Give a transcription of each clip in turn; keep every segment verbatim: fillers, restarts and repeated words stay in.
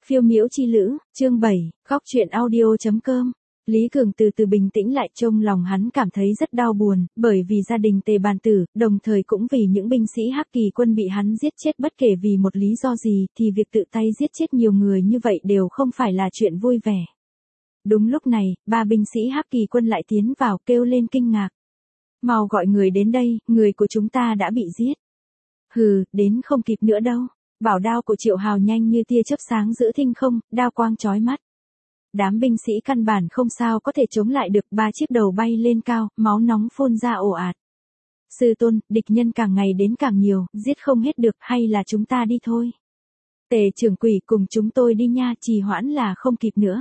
Phiêu miễu chi lữ, chương bảy, góc truyện audio.com. Lý Cường từ từ bình tĩnh lại, trong lòng hắn cảm thấy rất đau buồn, bởi vì gia đình Tề Bàn Tử, đồng thời cũng vì những binh sĩ Hắc Kỳ quân bị hắn giết chết bất kể vì một lý do gì, thì việc tự tay giết chết nhiều người như vậy đều không phải là chuyện vui vẻ. Đúng lúc này, ba binh sĩ Hắc Kỳ quân lại tiến vào kêu lên kinh ngạc. Mau gọi người đến đây, người của chúng ta đã bị giết. Hừ, đến không kịp nữa đâu. Bảo đao của Triệu Hào nhanh như tia chớp sáng giữa thinh không, đao quang chói mắt. Đám binh sĩ căn bản không sao có thể chống lại được, ba chiếc đầu bay lên cao, máu nóng phun ra ồ ạt. Sư tôn, địch nhân càng ngày đến càng nhiều, giết không hết được, hay là chúng ta đi thôi. Tề trưởng quỷ cùng chúng tôi đi nha, trì hoãn là không kịp nữa.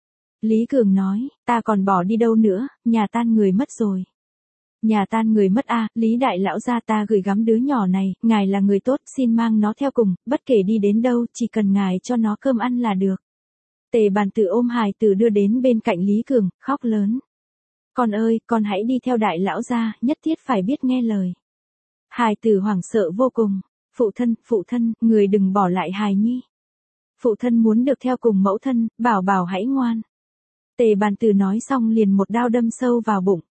Lý Cường nói, ta còn bỏ đi đâu nữa, nhà tan người mất rồi. Nhà tan người mất à, Lý đại lão gia, ta gửi gắm đứa nhỏ này, ngài là người tốt, xin mang nó theo cùng, bất kể đi đến đâu, chỉ cần ngài cho nó cơm ăn là được. Tề Bàn Tử ôm hài tử đưa đến bên cạnh Lý Cường, khóc lớn. Con ơi, con hãy đi theo đại lão gia, nhất thiết phải biết nghe lời. Hài tử hoảng sợ vô cùng. Phụ thân, phụ thân, người đừng bỏ lại hài nhi. Phụ thân muốn được theo cùng mẫu thân, bảo bảo hãy ngoan. Tề Bàn Tử nói xong liền một đao đâm sâu vào bụng.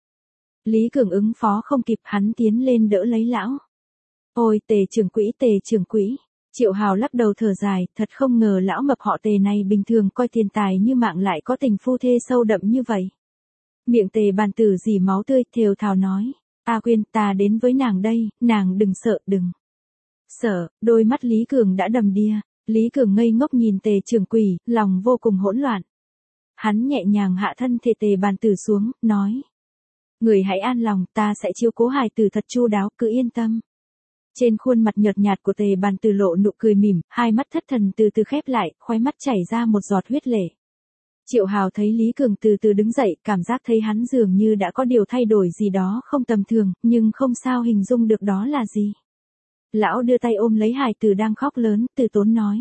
Lý Cường ứng phó không kịp, hắn tiến lên đỡ lấy lão. Ôi Tề trưởng quỹ, Tề trưởng quỹ. Triệu Hào lắc đầu thở dài, thật không ngờ lão mập họ Tề này bình thường coi tiền tài như mạng lại có tình phu thê sâu đậm như vậy. Miệng Tề Bàn Tử rỉ máu tươi, thều thào nói, A Quyên, ta đến với nàng đây, nàng đừng sợ, đừng sợ. Đôi mắt Lý Cường đã đầm đìa. Lý Cường ngây ngốc nhìn Tề trưởng quỷ, lòng vô cùng hỗn loạn. Hắn nhẹ nhàng hạ thân thể Tề Bàn Tử xuống, nói, người hãy an lòng, ta sẽ chiếu cố hài tử thật chu đáo, cứ yên tâm. Trên khuôn mặt nhợt nhạt của Tề Bàn Tử lộ nụ cười mỉm, hai mắt thất thần từ từ khép lại, khóe mắt chảy ra một giọt huyết lệ. Triệu Hào thấy Lý Cường từ từ đứng dậy, cảm giác thấy hắn dường như đã có điều thay đổi gì đó không tầm thường, nhưng không sao hình dung được đó là gì. Lão đưa tay ôm lấy hài tử đang khóc lớn, từ tốn nói.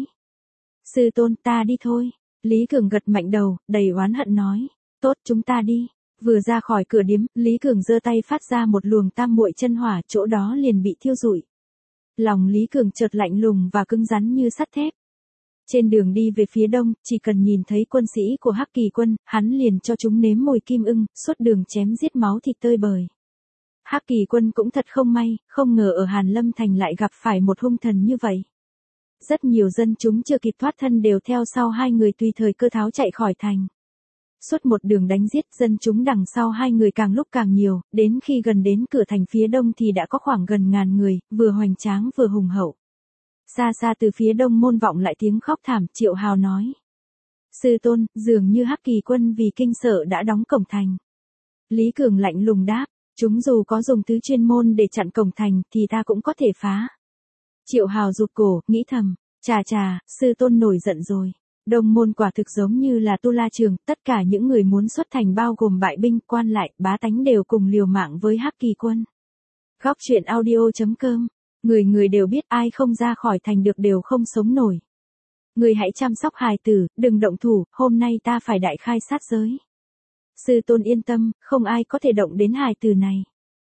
Sư tôn, ta đi thôi. Lý Cường gật mạnh đầu, đầy oán hận nói. Tốt, chúng ta đi. Vừa ra khỏi cửa điếm, Lý Cường giơ tay phát ra một luồng tam muội chân hỏa, chỗ đó liền bị thiêu rụi. Lòng Lý Cường chợt lạnh lùng và cứng rắn như sắt thép. Trên đường đi về phía đông, chỉ cần nhìn thấy quân sĩ của Hắc Kỳ quân, hắn liền cho chúng nếm mùi kim ưng, suốt đường chém giết máu thịt tơi bời. Hắc Kỳ quân cũng thật không may, không ngờ ở Hàn Lâm Thành lại gặp phải một hung thần như vậy. Rất nhiều dân chúng chưa kịp thoát thân đều theo sau hai người tùy thời cơ tháo chạy khỏi thành. Suốt một đường đánh giết, dân chúng đằng sau hai người càng lúc càng nhiều, đến khi gần đến cửa thành phía đông thì đã có khoảng gần ngàn người, vừa hoành tráng vừa hùng hậu. Xa xa từ phía đông môn vọng lại tiếng khóc thảm, Triệu Hào nói. Sư tôn, dường như Hắc Kỳ quân vì kinh sợ đã đóng cổng thành. Lý Cường lạnh lùng đáp, chúng dù có dùng thứ chuyên môn để chặn cổng thành thì ta cũng có thể phá. Triệu Hào rụt cổ, nghĩ thầm, chà chà, sư tôn nổi giận rồi. Đông môn quả thực giống như là tu la trường, tất cả những người muốn xuất thành bao gồm bại binh, quan lại, bá tánh đều cùng liều mạng với Hắc Kỳ quân. Góc truyện audio.com, người người đều biết ai không ra khỏi thành được đều không sống nổi. Người hãy chăm sóc hài tử, đừng động thủ, hôm nay ta phải đại khai sát giới. Sư tôn yên tâm, không ai có thể động đến hài tử này.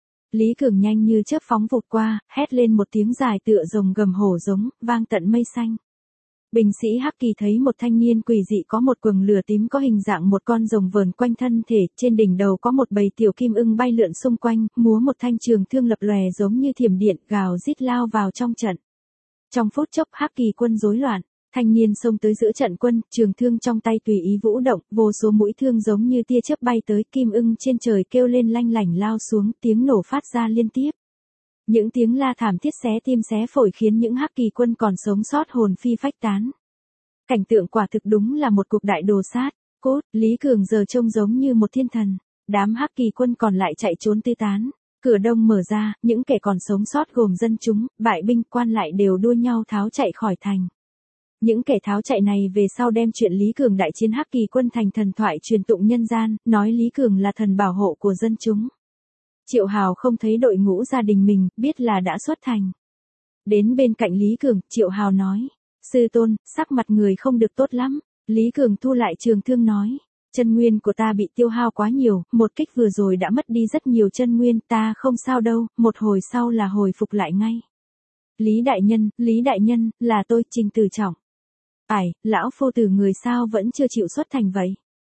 Lý Cường nhanh như chớp phóng vụt qua, hét lên một tiếng dài tựa rồng gầm hổ giống, vang tận mây xanh. Binh sĩ Hắc Kỳ thấy một thanh niên quỷ dị có một quầng lửa tím có hình dạng một con rồng vờn quanh thân thể, trên đỉnh đầu có một bầy tiểu kim ưng bay lượn xung quanh, múa một thanh trường thương lập lòe giống như thiểm điện, gào rít lao vào trong trận. Trong phút chốc Hắc Kỳ quân rối loạn, thanh niên xông tới giữa trận quân, trường thương trong tay tùy ý vũ động, vô số mũi thương giống như tia chớp bay tới, kim ưng trên trời kêu lên lanh lảnh lao xuống, tiếng nổ phát ra liên tiếp. Những tiếng la thảm thiết xé tim xé phổi khiến những Hắc Kỳ quân còn sống sót hồn phi phách tán. Cảnh tượng quả thực đúng là một cuộc đại đồ sát. Cốt, Lý Cường giờ trông giống như một thiên thần. Đám Hắc Kỳ quân còn lại chạy trốn tứ tán. Cửa đông mở ra, những kẻ còn sống sót gồm dân chúng, bại binh, quan lại đều đua nhau tháo chạy khỏi thành. Những kẻ tháo chạy này về sau đem chuyện Lý Cường đại chiến Hắc Kỳ quân thành thần thoại truyền tụng nhân gian, nói Lý Cường là thần bảo hộ của dân chúng. Triệu Hào không thấy đội ngũ gia đình mình, biết là đã xuất thành. Đến bên cạnh Lý Cường, Triệu Hào nói. Sư tôn, sắc mặt người không được tốt lắm. Lý Cường thu lại trường thương nói. Chân nguyên của ta bị tiêu hao quá nhiều, một kích vừa rồi đã mất đi rất nhiều chân nguyên, ta không sao đâu, một hồi sau là hồi phục lại ngay. Lý đại nhân, Lý đại nhân, là tôi, Trình Tử Trọng. Ải, lão phu tử người sao vẫn chưa chịu xuất thành vậy?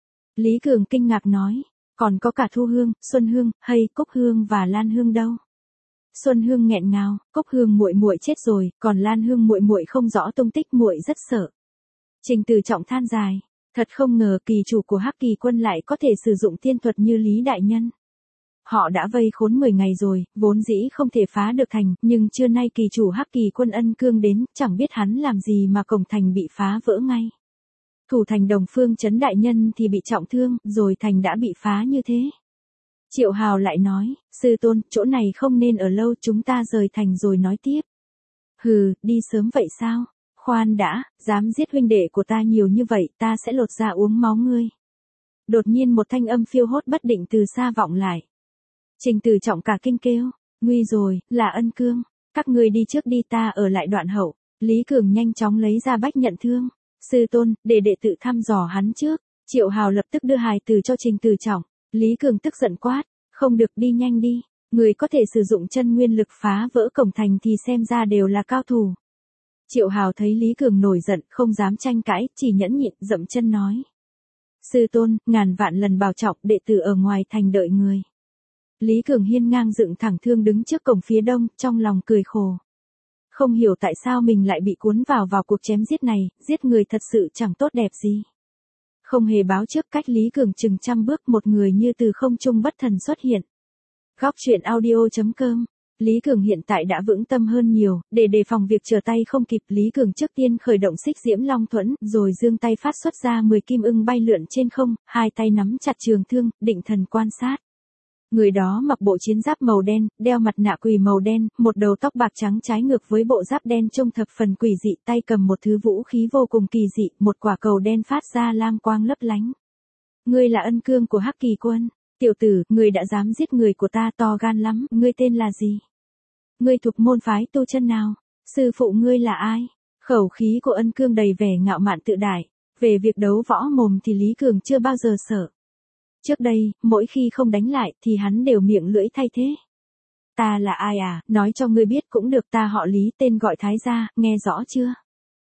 Lý Cường kinh ngạc nói, còn có cả Thu Hương, Xuân Hương, hay Cúc Hương và Lan Hương đâu? Xuân Hương nghẹn ngào, Cúc Hương muội muội chết rồi, còn Lan Hương muội muội không rõ tung tích, muội rất sợ. Trình Từ Trọng than dài, thật không ngờ kỳ chủ của Hắc Kỳ Quân lại có thể sử dụng tiên thuật như Lý đại nhân. Họ đã vây khốn mười ngày rồi, vốn dĩ không thể phá được thành, nhưng trưa nay kỳ chủ Hắc Kỳ Quân Ân Cương đến, chẳng biết hắn làm gì mà cổng thành bị phá vỡ ngay. Thủ thành Đồng Phương Trấn đại nhân thì bị trọng thương, rồi thành đã bị phá như thế. Triệu Hào lại nói, sư tôn, chỗ này không nên ở lâu, chúng ta rời thành rồi nói tiếp. Hừ, đi sớm vậy sao? Khoan đã, dám giết huynh đệ của ta nhiều như vậy, ta sẽ lột ra uống máu ngươi. Đột nhiên một thanh âm phiêu hốt bất định từ xa vọng lại. Trình Từ Trọng cả kinh kêu, nguy rồi, là Ân Cương, các ngươi đi trước đi, ta ở lại đoạn hậu. Lý Cường nhanh chóng lấy ra bách nhận thương. Sư tôn, để đệ tự thăm dò hắn trước. Triệu Hào lập tức đưa hài từ cho Trình Từ Trọng. Lý Cường tức giận quát, không được, đi nhanh đi. Người có thể sử dụng chân nguyên lực phá vỡ cổng thành thì xem ra đều là cao thủ. Triệu Hào thấy Lý Cường nổi giận, không dám tranh cãi, chỉ nhẫn nhịn, dậm chân nói. Sư tôn, ngàn vạn lần bảo trọng, đệ tử ở ngoài thành đợi người. Lý Cường hiên ngang dựng thẳng thương đứng trước cổng phía đông, trong lòng cười khổ. Không hiểu tại sao mình lại bị cuốn vào vào cuộc chém giết này, giết người thật sự chẳng tốt đẹp gì. Không hề báo trước, cách Lý Cường chừng trăm bước, một người như từ không trung bất thần xuất hiện. Góc truyện audio chấm com. Lý Cường hiện tại đã vững tâm hơn nhiều, để đề phòng việc trở tay không kịp, Lý Cường trước tiên khởi động xích diễm long thuẫn, rồi giương tay phát xuất ra mười kim ưng bay lượn trên không, hai tay nắm chặt trường thương, định thần quan sát. Người đó mặc bộ chiến giáp màu đen, đeo mặt nạ quỷ màu đen, một đầu tóc bạc trắng trái ngược với bộ giáp đen trông thập phần quỷ dị, tay cầm một thứ vũ khí vô cùng kỳ dị, một quả cầu đen phát ra lam quang lấp lánh. Ngươi là Ân Cương của Hắc Kỳ Quân. Tiểu tử, ngươi đã dám giết người của ta, to gan lắm, ngươi tên là gì? Ngươi thuộc môn phái tu chân nào? Sư phụ ngươi là ai? Khẩu khí của Ân Cương đầy vẻ ngạo mạn tự đại. Về việc đấu võ mồm thì Lý Cường chưa bao giờ sợ. Trước đây, mỗi khi không đánh lại thì hắn đều miệng lưỡi thay thế. Ta là ai à, nói cho ngươi biết cũng được, ta họ Lý, tên gọi Thái Gia, nghe rõ chưa?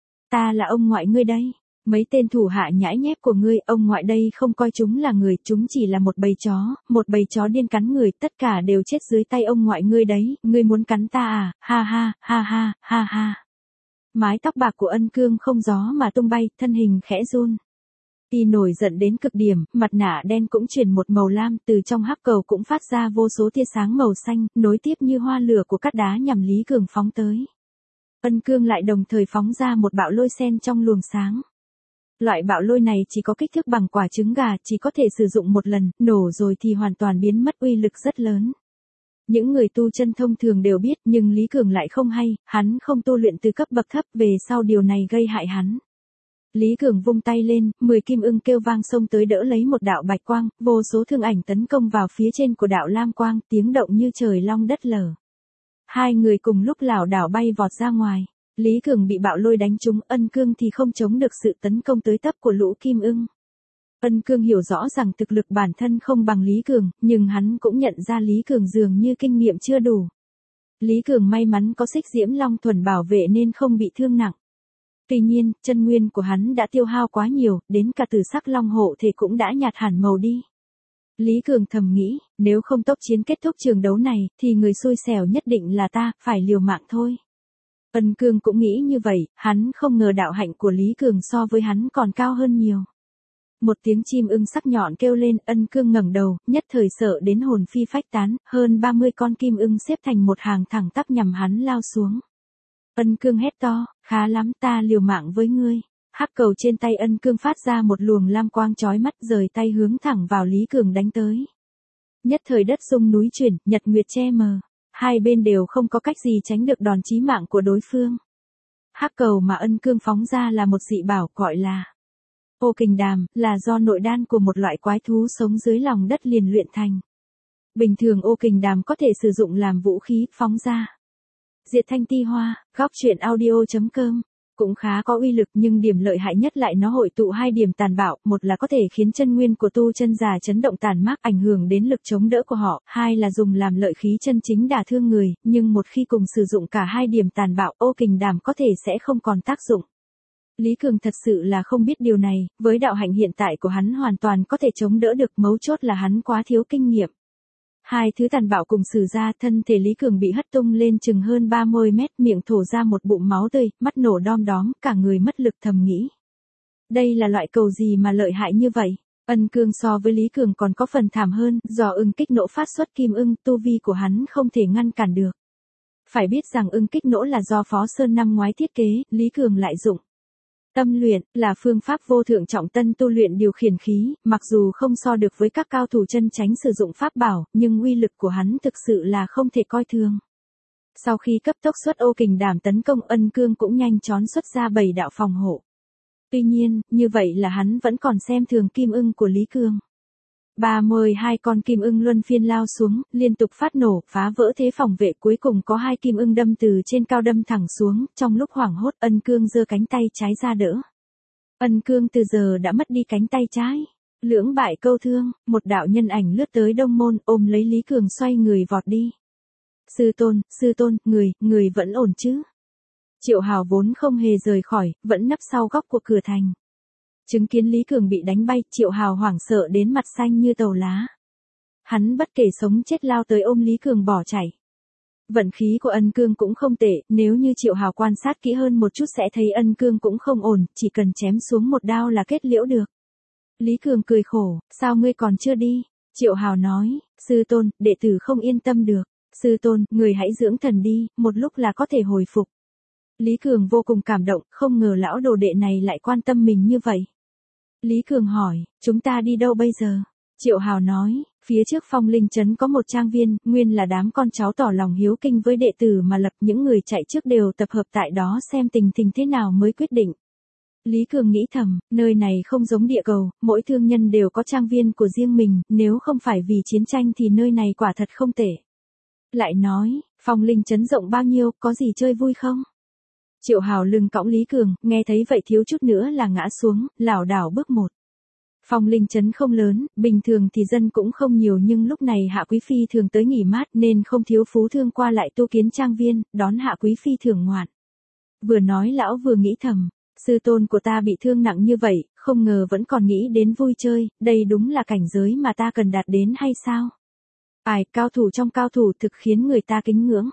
Ta là ông ngoại ngươi đây. Mấy tên thủ hạ nhãi nhép của ngươi, ông ngoại đây không coi chúng là người, chúng chỉ là một bầy chó, một bầy chó điên cắn người, tất cả đều chết dưới tay ông ngoại ngươi đấy, ngươi muốn cắn ta à, ha ha, ha ha, ha ha. Mái tóc bạc của Ân Cương không gió mà tung bay, thân hình khẽ run. Y nổi giận đến cực điểm, mặt nạ đen cũng chuyển một màu lam, từ trong hắc cầu cũng phát ra vô số tia sáng màu xanh, nối tiếp như hoa lửa của cát đá nhằm Lý Cường phóng tới. Ân Cương lại đồng thời phóng ra một bạo lôi sen trong luồng sáng. Loại bạo lôi này chỉ có kích thước bằng quả trứng gà, chỉ có thể sử dụng một lần, nổ rồi thì hoàn toàn biến mất, uy lực rất lớn. Những người tu chân thông thường đều biết, nhưng Lý Cường lại không hay, hắn không tu luyện từ cấp bậc thấp, về sau điều này gây hại hắn. Lý Cường vung tay lên, mười kim ưng kêu vang xông tới đỡ lấy một đạo bạch quang, vô số thương ảnh tấn công vào phía trên của đạo lam quang, tiếng động như trời long đất lở. Hai người cùng lúc lảo đảo bay vọt ra ngoài. Lý Cường bị bạo lôi đánh trúng, Ân Cương thì không chống được sự tấn công tới tấp của lũ kim ưng. Ân Cương hiểu rõ rằng thực lực bản thân không bằng Lý Cường, nhưng hắn cũng nhận ra Lý Cường dường như kinh nghiệm chưa đủ. Lý Cường may mắn có xích diễm long thuần bảo vệ nên không bị thương nặng. Tuy nhiên, chân nguyên của hắn đã tiêu hao quá nhiều, đến cả tử sắc long hộ thể cũng đã nhạt hẳn màu đi. Lý Cường thầm nghĩ, nếu không tốc chiến kết thúc trường đấu này, thì người xui xẻo nhất định là ta, phải liều mạng thôi. Ân Cương cũng nghĩ như vậy, hắn không ngờ đạo hạnh của Lý Cường so với hắn còn cao hơn nhiều. Một tiếng chim ưng sắc nhọn kêu lên, Ân Cương ngẩng đầu, nhất thời sợ đến hồn phi phách tán, hơn ba mươi con kim ưng xếp thành một hàng thẳng tắp nhằm hắn lao xuống. Ân Cương hét to, khá lắm, ta liều mạng với ngươi. Hắc cầu trên tay Ân Cương phát ra một luồng lam quang chói mắt, rời tay hướng thẳng vào Lý Cường đánh tới. Nhất thời đất rung núi chuyển, nhật nguyệt che mờ. Hai bên đều không có cách gì tránh được đòn chí mạng của đối phương. Hắc cầu mà Ân Cương phóng ra là một dị bảo, gọi là Ô Kình Đàm, là do nội đan của một loại quái thú sống dưới lòng đất liền luyện thành. Bình thường Ô Kình Đàm có thể sử dụng làm vũ khí, phóng ra. Diệt Thanh Ti Hoa, góc truyện audio chấm com. Cũng khá có uy lực, nhưng điểm lợi hại nhất lại nó hội tụ hai điểm tàn bạo, một là có thể khiến chân nguyên của tu chân giả chấn động tàn mát, ảnh hưởng đến lực chống đỡ của họ, hai là dùng làm lợi khí chân chính đả thương người, nhưng một khi cùng sử dụng cả hai điểm tàn bạo, Ô Kình Đàm có thể sẽ không còn tác dụng. Lý Cường thật sự là không biết điều này, với đạo hạnh hiện tại của hắn hoàn toàn có thể chống đỡ được, mấu chốt là hắn quá thiếu kinh nghiệm. Hai thứ tàn bạo cùng xử ra, thân thể Lý Cường bị hất tung lên chừng hơn ba mươi mét, miệng thổ ra một bụng máu tươi, mắt nổ đom đóm, cả người mất lực, thầm nghĩ. Đây là loại cầu gì mà lợi hại như vậy? Ân Cương so với Lý Cường còn có phần thảm hơn, do ưng kích nỗ phát xuất kim ưng, tu vi của hắn không thể ngăn cản được. Phải biết rằng ưng kích nỗ là do Phó Sơn năm ngoái thiết kế, Lý Cường lại dụng. Tâm luyện, là phương pháp vô thượng trọng tân tu luyện điều khiển khí, mặc dù không so được với các cao thủ chân chánh sử dụng pháp bảo, nhưng uy lực của hắn thực sự là không thể coi thường. Sau khi cấp tốc xuất ô kình đảm tấn công, Ân Cương cũng nhanh chóng xuất ra bảy đạo phòng hộ. Tuy nhiên, như vậy là hắn vẫn còn xem thường kim ưng của Lý Cường. ba mươi hai con kim ưng luân phiên lao xuống, liên tục phát nổ, phá vỡ thế phòng vệ, cuối cùng có hai kim ưng đâm từ trên cao đâm thẳng xuống, trong lúc hoảng hốt Ân Cương giơ cánh tay trái ra đỡ. Ân Cương từ giờ đã mất đi cánh tay trái. Lưỡng bại câu thương, một đạo nhân ảnh lướt tới Đông Môn, ôm lấy Lý Cường xoay người vọt đi. Sư tôn, sư tôn, người, người vẫn ổn chứ? Triệu Hào vốn không hề rời khỏi, vẫn nấp sau góc của cửa thành. Chứng kiến Lý Cường bị đánh bay, Triệu Hào hoảng sợ đến mặt xanh như tàu lá. Hắn bất kể sống chết lao tới ôm Lý Cường bỏ chạy. Vận khí của Ân Cương cũng không tệ, nếu như Triệu Hào quan sát kỹ hơn một chút sẽ thấy Ân Cương cũng không ổn, chỉ cần chém xuống một đao là kết liễu được. Lý Cường cười khổ, sao ngươi còn chưa đi? Triệu Hào nói, sư tôn, đệ tử không yên tâm được. Sư tôn, người hãy dưỡng thần đi, một lúc là có thể hồi phục. Lý Cường vô cùng cảm động, không ngờ lão đồ đệ này lại quan tâm mình như vậy. Lý Cường hỏi, chúng ta đi đâu bây giờ? Triệu Hào nói, phía trước Phong Linh Trấn có một trang viên, nguyên là đám con cháu tỏ lòng hiếu kinh với đệ tử mà lập, những người chạy trước đều tập hợp tại đó xem tình hình thế nào mới quyết định. Lý Cường nghĩ thầm, nơi này không giống địa cầu, mỗi thương nhân đều có trang viên của riêng mình, nếu không phải vì chiến tranh thì nơi này quả thật không tệ. Lại nói, Phong Linh Trấn rộng bao nhiêu, có gì chơi vui không? Triệu Hào lưng cõng Lý Cường, nghe thấy vậy thiếu chút nữa là ngã xuống, lảo đảo bước một. Phong Linh Trấn không lớn, bình thường thì dân cũng không nhiều, nhưng lúc này Hạ Quý Phi thường tới nghỉ mát nên không thiếu phú thương qua lại tu kiến trang viên, đón Hạ Quý Phi thưởng ngoạn. Vừa nói lão vừa nghĩ thầm, sư tôn của ta bị thương nặng như vậy, không ngờ vẫn còn nghĩ đến vui chơi, đây đúng là cảnh giới mà ta cần đạt đến hay sao? Ai, cao thủ trong cao thủ thực khiến người ta kính ngưỡng.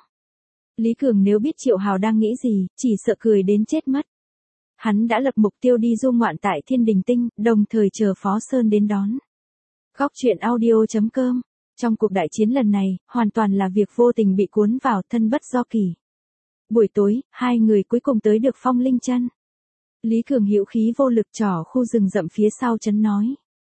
Lý Cường nếu biết Triệu Hào đang nghĩ gì, chỉ sợ cười đến chết mất. Hắn đã lập mục tiêu đi du ngoạn tại Thiên Đình Tinh, đồng thời chờ Phó Sơn đến đón. Góc truyện audio chấm com. Trong cuộc đại chiến lần này, hoàn toàn là việc vô tình bị cuốn vào, thân bất do kỳ. Buổi tối, hai người cuối cùng tới được Phong Linh Chân. Lý Cường hữu khí vô lực trỏ khu rừng rậm phía sau trấn nói.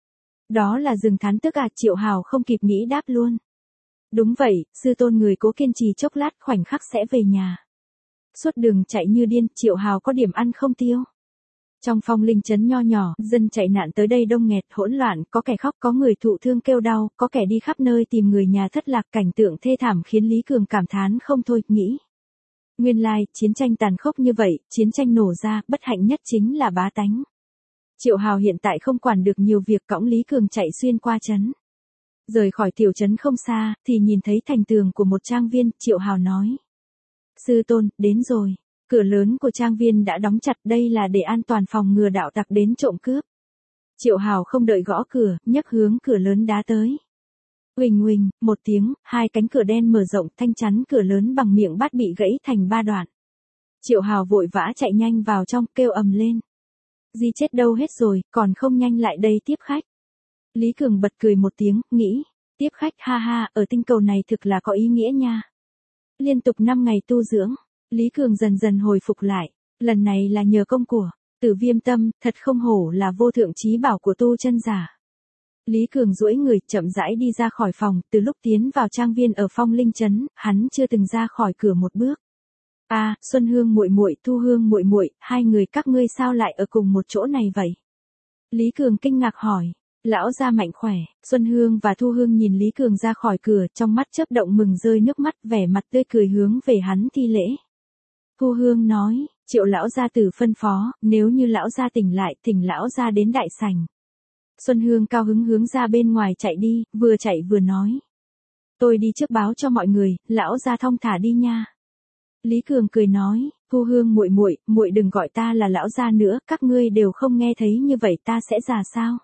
Đó là rừng thán tức à? Triệu Hào không kịp nghĩ đáp luôn. Đúng vậy, sư tôn, người cố kiên trì chốc lát, khoảnh khắc sẽ về nhà. Suốt đường chạy như điên, Triệu Hào có điểm ăn không tiêu. Trong Phong Linh Trấn nho nhỏ, dân chạy nạn tới đây đông nghẹt, hỗn loạn, có kẻ khóc, có người thụ thương kêu đau, có kẻ đi khắp nơi tìm người nhà thất lạc, cảnh tượng thê thảm khiến Lý Cường cảm thán không thôi, nghĩ. Nguyên lai, chiến tranh tàn khốc như vậy, chiến tranh nổ ra, bất hạnh nhất chính là bá tánh. Triệu Hào hiện tại không quản được nhiều việc, cõng Lý Cường chạy xuyên qua trấn. Rời khỏi tiểu trấn không xa, thì nhìn thấy thành tường của một trang viên, Triệu Hào nói. Sư tôn, đến rồi. Cửa lớn của trang viên đã đóng chặt, đây là để an toàn phòng ngừa đạo tặc đến trộm cướp. Triệu Hào không đợi gõ cửa, nhấc hướng cửa lớn đá tới. Huỳnh huỳnh, một tiếng, hai cánh cửa đen mở rộng, thanh chắn cửa lớn bằng miệng bát bị gãy thành ba đoạn. Triệu Hào vội vã chạy nhanh vào trong, kêu ầm lên. Di chết đâu hết rồi, còn không nhanh lại đây tiếp khách. Lý Cường bật cười một tiếng, nghĩ, tiếp khách ha ha, ở tinh cầu này thực là có ý nghĩa nha. Liên tục năm ngày tu dưỡng, Lý Cường dần dần hồi phục lại, lần này là nhờ công của Tử Viêm Tâm, thật không hổ là vô thượng chí bảo của tu chân giả. Lý Cường duỗi người, chậm rãi đi ra khỏi phòng, từ lúc tiến vào trang viên ở Phong Linh Trấn, hắn chưa từng ra khỏi cửa một bước. A, à, Xuân Hương muội muội, Thu Hương muội muội, hai người các ngươi sao lại ở cùng một chỗ này vậy? Lý Cường kinh ngạc hỏi. Lão gia mạnh khỏe. Xuân Hương và Thu Hương nhìn Lý Cường ra khỏi cửa, trong mắt chớp động mừng rơi nước mắt, vẻ mặt tươi cười hướng về hắn thi lễ. Thu Hương nói, Triệu lão gia tử phân phó, nếu như lão gia tỉnh lại, thỉnh lão gia đến đại sảnh. Xuân Hương cao hứng hướng ra bên ngoài chạy đi, vừa chạy vừa nói. Tôi đi trước báo cho mọi người, lão gia thong thả đi nha. Lý Cường cười nói, Thu Hương muội muội, muội đừng gọi ta là lão gia nữa, các ngươi đều không nghe thấy như vậy ta sẽ già sao?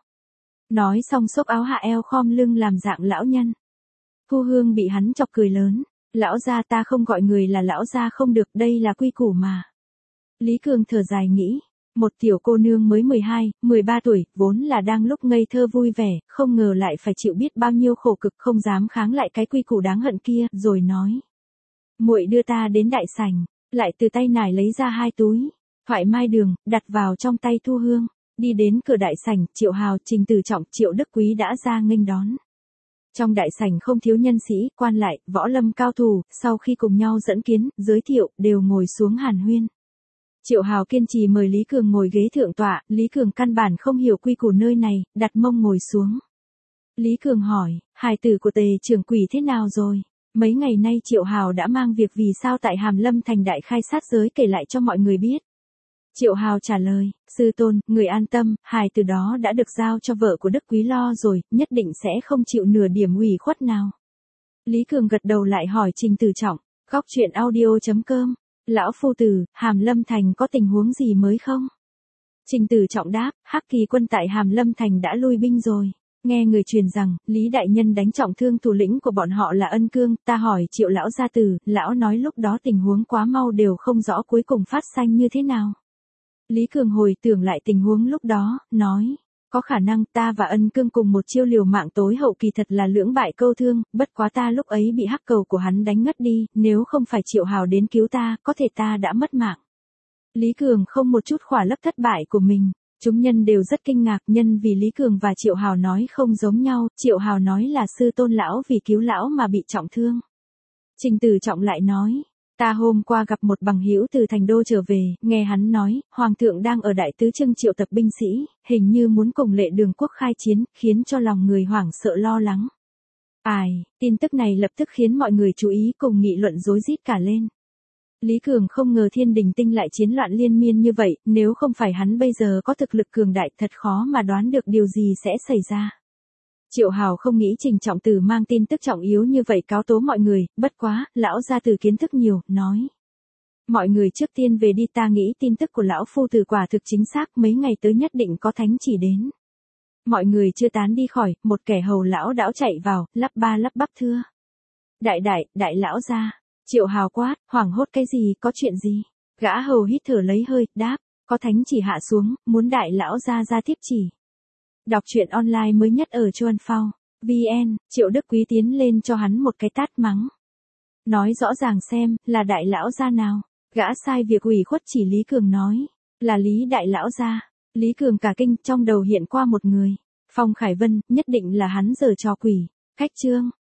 Nói xong xốc áo hạ eo khom lưng làm dạng lão nhân. Thu Hương bị hắn chọc cười lớn, lão gia ta không gọi người là lão gia không được, đây là quy củ mà. Lý Cường thở dài nghĩ, một tiểu cô nương mới mười hai, mười ba tuổi, vốn là đang lúc ngây thơ vui vẻ, không ngờ lại phải chịu biết bao nhiêu khổ cực, không dám kháng lại cái quy củ đáng hận kia, rồi nói. Muội đưa ta đến đại sảnh, lại từ tay nải lấy ra hai túi, thoại mai đường, đặt vào trong tay Thu Hương, đi đến cửa đại sảnh, Triệu Hào, Trình Tử Trọng, Triệu Đức Quý đã ra nghênh đón. Trong đại sảnh không thiếu nhân sĩ, quan lại, võ lâm cao thủ, sau khi cùng nhau dẫn kiến, giới thiệu, đều ngồi xuống hàn huyên. Triệu Hào kiên trì mời Lý Cường ngồi ghế thượng tọa, Lý Cường căn bản không hiểu quy củ nơi này, đặt mông ngồi xuống. Lý Cường hỏi, hài tử của Tề trưởng quỷ thế nào rồi? Mấy ngày nay Triệu Hào đã mang việc vì sao tại Hàm Lâm thành đại khai sát giới kể lại cho mọi người biết. Triệu Hào trả lời, sư tôn, người an tâm, hài tử đó đã được giao cho vợ của Đức Quý lo rồi, nhất định sẽ không chịu nửa điểm ủy khuất nào. Lý Cường gật đầu lại hỏi Trình Tử Trọng, góc truyện audio chấm com, lão phu tử, Hàm Lâm thành có tình huống gì mới không? Trình Tử Trọng đáp, Hắc Kỳ quân tại Hàm Lâm thành đã lui binh rồi. Nghe người truyền rằng, Lý đại nhân đánh trọng thương thủ lĩnh của bọn họ là Ân Cương, ta hỏi Triệu lão gia tử, lão nói lúc đó tình huống quá mau đều không rõ cuối cùng phát sinh như thế nào. Lý Cường hồi tưởng lại tình huống lúc đó, nói, có khả năng ta và Ân Cương cùng một chiêu liều mạng tối hậu kỳ thật là lưỡng bại câu thương, bất quá ta lúc ấy bị hắc cầu của hắn đánh ngất đi, nếu không phải Triệu Hào đến cứu ta, có thể ta đã mất mạng. Lý Cường không một chút khỏa lấp thất bại của mình. Chúng nhân đều rất kinh ngạc, nhân vì Lý Cường và Triệu Hào nói không giống nhau, Triệu Hào nói là sư tôn lão vì cứu lão mà bị trọng thương. Trình Tử Trọng lại nói, ta hôm qua gặp một bằng hữu từ thành đô trở về, nghe hắn nói, Hoàng thượng đang ở Đại Tứ Trưng triệu tập binh sĩ, hình như muốn cùng Lệ Đường quốc khai chiến, khiến cho lòng người hoảng sợ lo lắng. Ai, tin tức này lập tức khiến mọi người chú ý cùng nghị luận rối rít cả lên. Lý Cường không ngờ Thiên Đình Tinh lại chiến loạn liên miên như vậy, nếu không phải hắn bây giờ có thực lực cường đại thật khó mà đoán được điều gì sẽ xảy ra. Triệu Hào không nghĩ Trình Trọng Tử mang tin tức trọng yếu như vậy cáo tố mọi người, bất quá, lão gia tử kiến thức nhiều, nói. Mọi người trước tiên về đi, ta nghĩ tin tức của lão phu tử quả thực chính xác, mấy ngày tới nhất định có thánh chỉ đến. Mọi người chưa tán đi khỏi, một kẻ hầu lão đảo chạy vào, lắp ba lắp bắp thưa. Đại đại, đại lão gia. Triệu Hào quát, hoảng hốt cái gì, có chuyện gì? Gã hầu hít thở lấy hơi, đáp, có thánh chỉ hạ xuống, muốn đại lão gia ra tiếp chỉ. Đọc truyện online mới nhất ở Chuan Phao, vê en, Triệu Đức Quý tiến lên cho hắn một cái tát mắng. Nói rõ ràng xem, là đại lão gia nào? Gã sai việc ủy khuất chỉ Lý Cường nói, là Lý đại lão gia. Lý Cường cả kinh, trong đầu hiện qua một người. Phong Khải Vân, nhất định là hắn giở trò quỷ. Cách chương.